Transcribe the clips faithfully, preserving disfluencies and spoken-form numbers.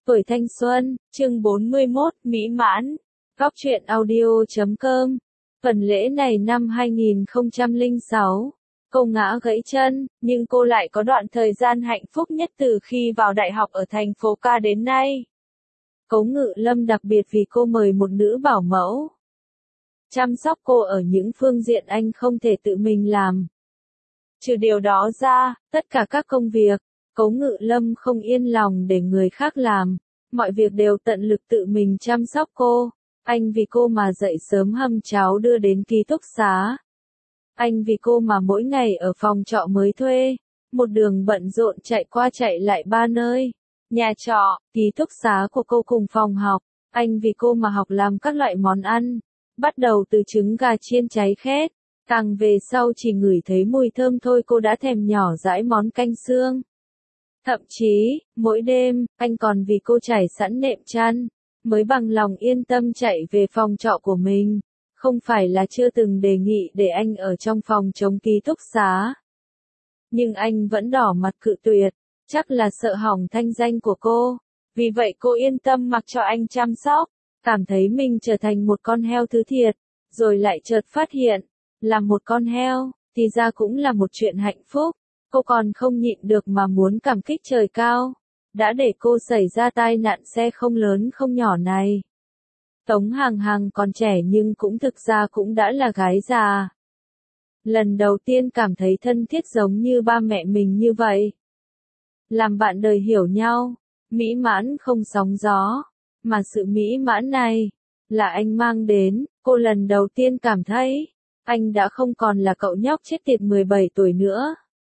Tuổi thanh xuân, chương bốn mươi mốt, mỹ mãn. Góc truyện audio chấm com. Phần lễ này năm hai nghìn không trăm lẻ sáu. Cô ngã gãy chân, nhưng cô lại có đoạn thời gian hạnh phúc nhất từ khi vào đại học ở thành phố Ca đến nay. Cố Ngự Lâm đặc biệt vì cô mời một nữ bảo mẫu chăm sóc cô ở những phương diện anh không thể tự mình làm. Trừ điều đó ra, tất cả các công việc, Cố Ngự Lâm không yên lòng để người khác làm, mọi việc đều tận lực tự mình chăm sóc cô. Anh vì cô mà dậy sớm hâm cháo đưa đến ký túc xá. Anh vì cô mà mỗi ngày ở phòng trọ mới thuê, một đường bận rộn chạy qua chạy lại ba nơi, nhà trọ, ký túc xá của cô cùng phòng học. Anh vì cô mà học làm các loại món ăn, bắt đầu từ trứng gà chiên cháy khét, càng về sau chỉ ngửi thấy mùi thơm thôi cô đã thèm nhỏ dãi món canh xương. Thậm chí, mỗi đêm, anh còn vì cô trải sẵn nệm chăn, mới bằng lòng yên tâm chạy về phòng trọ của mình. Không phải là chưa từng đề nghị để anh ở trong phòng chống ký túc xá, nhưng anh vẫn đỏ mặt cự tuyệt, chắc là sợ hỏng thanh danh của cô. Vì vậy cô yên tâm mặc cho anh chăm sóc, cảm thấy mình trở thành một con heo thứ thiệt, rồi lại chợt phát hiện, làm một con heo, thì ra cũng là một chuyện hạnh phúc. Cô còn không nhịn được mà muốn cảm kích trời cao, đã để cô xảy ra tai nạn xe không lớn không nhỏ này. Tống Hàng Hàng còn trẻ nhưng cũng thực ra cũng đã là gái già. Lần đầu tiên cảm thấy thân thiết giống như ba mẹ mình như vậy. Làm bạn đời hiểu nhau, mỹ mãn không sóng gió, mà sự mỹ mãn này, là anh mang đến. Cô lần đầu tiên cảm thấy, anh đã không còn là cậu nhóc chết tiệt mười bảy tuổi nữa.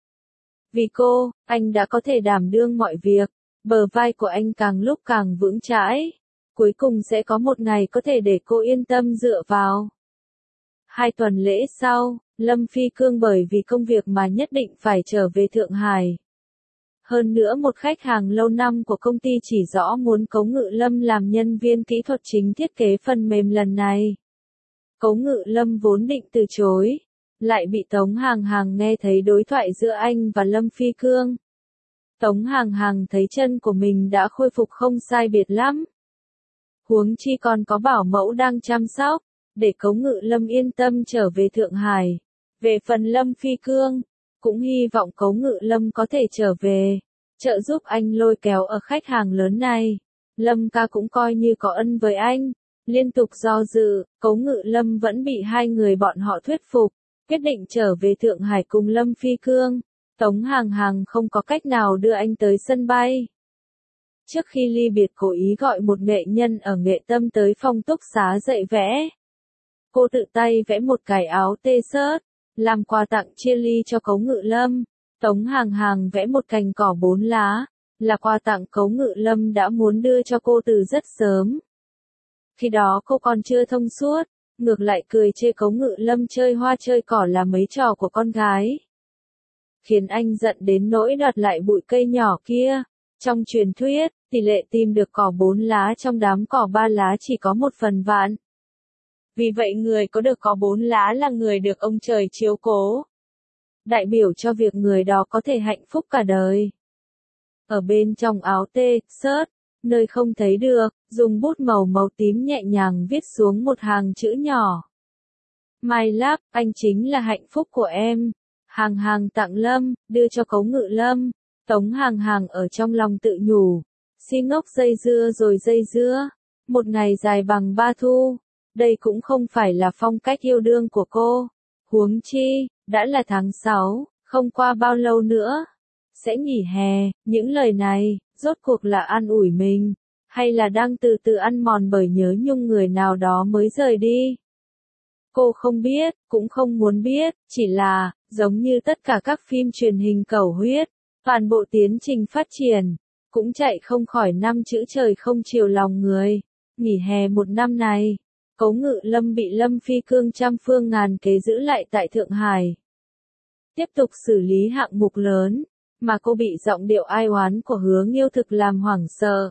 Vì cô, anh đã có thể đảm đương mọi việc, bờ vai của anh càng lúc càng vững chãi. Cuối cùng sẽ có một ngày có thể để cô yên tâm dựa vào. Hai tuần lễ sau, Lâm Phi Cương bởi vì công việc mà nhất định phải trở về Thượng Hải. Hơn nữa một khách hàng lâu năm của công ty chỉ rõ muốn Cố Ngự Lâm làm nhân viên kỹ thuật chính thiết kế phần mềm lần này. Cố Ngự Lâm vốn định từ chối, lại bị Tống Hàng Hàng nghe thấy đối thoại giữa anh và Lâm Phi Cương. Tống Hàng Hàng thấy chân của mình đã khôi phục không sai biệt lắm. Huống chi còn có bảo mẫu đang chăm sóc, để Cố Ngự Lâm yên tâm trở về Thượng Hải. Về phần Lâm Phi Cương, cũng hy vọng Cố Ngự Lâm có thể trở về, trợ giúp anh lôi kéo ở khách hàng lớn này. Lâm ca cũng coi như có ân với anh. Liên tục do dự, Cố Ngự Lâm vẫn bị hai người bọn họ thuyết phục, quyết định trở về Thượng Hải cùng Lâm Phi Cương. Tống Hàng Hàng không có cách nào đưa anh tới sân bay. Trước khi ly biệt cố ý gọi một nghệ nhân ở Nghệ Tâm tới phòng túc xá dạy vẽ. Cô tự tay vẽ một cái áo t-shirt, làm quà tặng chia ly cho Cố Ngự Lâm. Tống Hàng Hàng vẽ một cành cỏ bốn lá, là quà tặng Cố Ngự Lâm đã muốn đưa cho cô từ rất sớm. Khi đó cô còn chưa thông suốt, ngược lại cười chê Cố Ngự Lâm chơi hoa chơi cỏ là mấy trò của con gái. Khiến anh giận đến nỗi đoạt lại bụi cây nhỏ kia. Trong truyền thuyết, tỷ lệ tìm được cỏ bốn lá trong đám cỏ ba lá chỉ có một phần vạn. Vì vậy người có được cỏ bốn lá là người được ông trời chiếu cố. Đại biểu cho việc người đó có thể hạnh phúc cả đời. Ở bên trong áo t-shirt, nơi không thấy được, dùng bút màu màu tím nhẹ nhàng viết xuống một hàng chữ nhỏ. My love, anh chính là hạnh phúc của em. Hàng Hàng tặng Lâm, đưa cho Cố Ngự Lâm. Tống Hàng Hàng ở trong lòng tự nhủ, si ngốc dây dưa rồi dây dưa, một ngày dài bằng ba thu. Đây cũng không phải là phong cách yêu đương của cô. Huống chi, đã là tháng sáu, không qua bao lâu nữa sẽ nghỉ hè. Những lời này, rốt cuộc là an ủi mình, hay là đang từ từ ăn mòn bởi nhớ nhung người nào đó mới rời đi? Cô không biết, cũng không muốn biết, chỉ là, giống như tất cả các phim truyền hình cầu huyết, toàn bộ tiến trình phát triển, cũng chạy không khỏi năm chữ trời không chiều lòng người. Nghỉ hè một năm này, Cố Ngự Lâm bị Lâm Phi Cương trăm phương ngàn kế giữ lại tại Thượng Hải. Tiếp tục xử lý hạng mục lớn, mà cô bị giọng điệu ai oán của Hứa Nghiêu Thực làm hoảng sợ.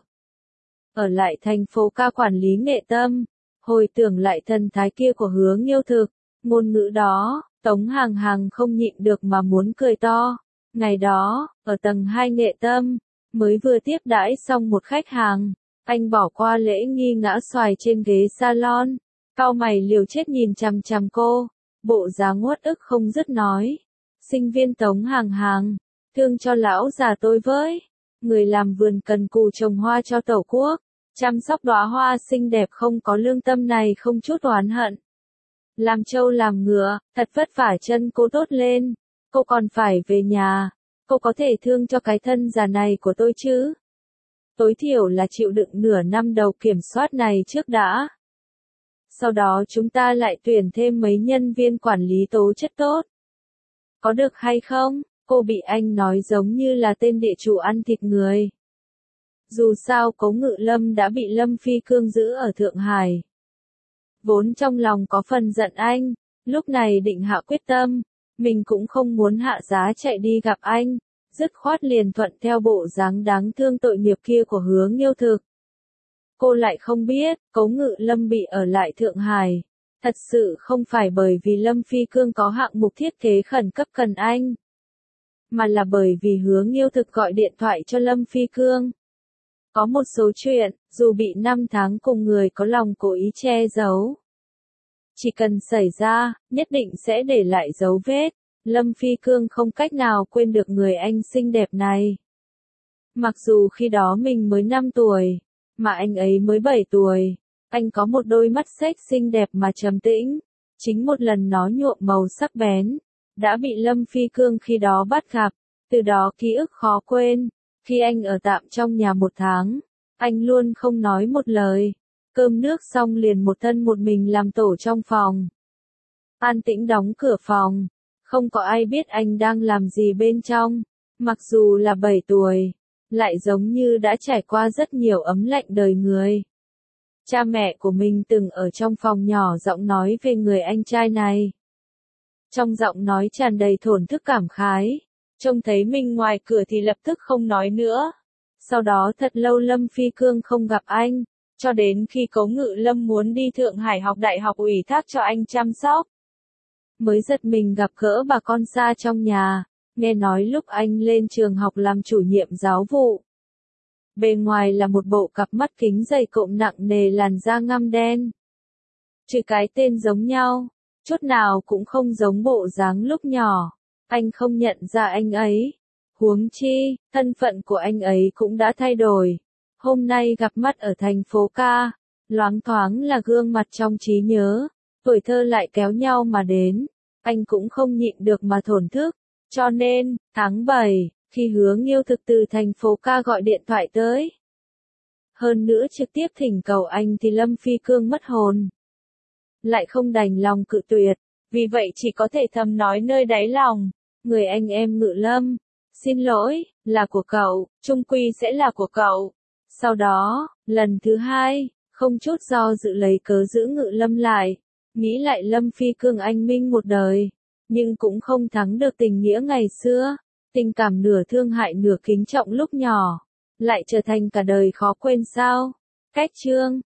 Ở lại thành phố Ca quản lý Nghệ Tâm, hồi tưởng lại thần thái kia của Hứa Nghiêu Thực, ngôn ngữ đó, Tống Hàng Hàng không nhịn được mà muốn cười to. Ngày đó, ở tầng hai Nghệ Tâm, Mới vừa tiếp đãi xong một khách hàng, anh bỏ qua lễ nghi ngã xoài trên ghế salon, cau mày liều chết nhìn chằm chằm cô, bộ dáng uất ức không dứt nói. Sinh viên Tống Hàng Hàng, thương cho lão già tôi với. Người làm vườn cần cù trồng hoa cho Tổ quốc, chăm sóc đóa hoa xinh đẹp không có lương tâm này không chút oán hận. Làm trâu làm ngựa, thật vất vả chân cô tốt lên, cô còn phải về nhà, cô có thể thương cho cái thân già này của tôi chứ? Tối thiểu là chịu đựng nửa năm đầu kiểm soát này trước đã. Sau đó chúng ta lại tuyển thêm mấy nhân viên quản lý tố chất tốt. Có được hay không? Cô bị anh nói giống như là tên địa chủ ăn thịt người. Dù sao Cố Ngự Lâm đã bị Lâm Phi Cương giữ ở Thượng Hải. Vốn trong lòng có phần giận anh, lúc này định hạ quyết tâm, mình cũng không muốn hạ giá chạy đi gặp anh, dứt khoát liền thuận theo bộ dáng đáng thương tội nghiệp kia của Hứa Nghiêu Thực. Cô lại không biết, Cố Ngự Lâm bị ở lại Thượng Hải, thật sự không phải bởi vì Lâm Phi Cương có hạng mục thiết kế khẩn cấp cần anh, mà là bởi vì Hứa Nghiêu Thực gọi điện thoại cho Lâm Phi Cương. Có một số chuyện, dù bị năm tháng cùng người có lòng cố ý che giấu, chỉ cần xảy ra, nhất định sẽ để lại dấu vết. Lâm Phi Cương không cách nào quên được người anh xinh đẹp này. Mặc dù khi đó mình mới năm tuổi, mà anh ấy mới bảy tuổi, anh có một đôi mắt xếch xinh đẹp mà trầm tĩnh, chính một lần nó nhuộm màu sắc bén, đã bị Lâm Phi Cương khi đó bắt gặp, từ đó ký ức khó quên. Khi anh ở tạm trong nhà một tháng, anh luôn không nói một lời, cơm nước xong liền một thân một mình làm tổ trong phòng. An tĩnh đóng cửa phòng, không có ai biết anh đang làm gì bên trong, mặc dù là bảy tuổi, lại giống như đã trải qua rất nhiều ấm lạnh đời người. Cha mẹ của mình từng ở trong phòng nhỏ giọng nói về người anh trai này. Trong giọng nói tràn đầy thổn thức cảm khái. Trông thấy mình ngoài cửa thì lập tức không nói nữa. Sau đó thật lâu Lâm Phi Cương không gặp anh, cho đến khi Cố Ngự Lâm muốn đi Thượng Hải học đại học ủy thác cho anh chăm sóc. Mới giật mình gặp gỡ bà con xa trong nhà, nghe nói lúc anh lên trường học làm chủ nhiệm giáo vụ. Bề ngoài là một bộ cặp mắt kính dày cộm nặng nề làn da ngăm đen. Trừ cái tên giống nhau, chút nào cũng không giống bộ dáng lúc nhỏ. Anh không nhận ra anh ấy. Huống chi, thân phận của anh ấy cũng đã thay đổi. Hôm nay gặp mắt ở thành phố ca, loáng thoáng là gương mặt trong trí nhớ, tuổi thơ lại kéo nhau mà đến. Anh cũng không nhịn được mà thổn thức. Cho nên, tháng bảy, khi Hứa Nghiêu Thực từ thành phố ca gọi điện thoại tới. Hơn nữa trực tiếp thỉnh cầu anh thì Lâm Phi Cương mất hồn. Lại không đành lòng cự tuyệt, vì vậy chỉ có thể thầm nói nơi đáy lòng. Người anh em Ngự Lâm, xin lỗi, là của cậu, chung quy sẽ là của cậu. Sau đó, lần thứ hai, không chút do dự lấy cớ giữ Ngự Lâm lại, nghĩ lại Lâm Phi Cương anh minh một đời, nhưng cũng không thắng được tình nghĩa ngày xưa, tình cảm nửa thương hại nửa kính trọng lúc nhỏ, lại trở thành cả đời khó quên sao. Cách chương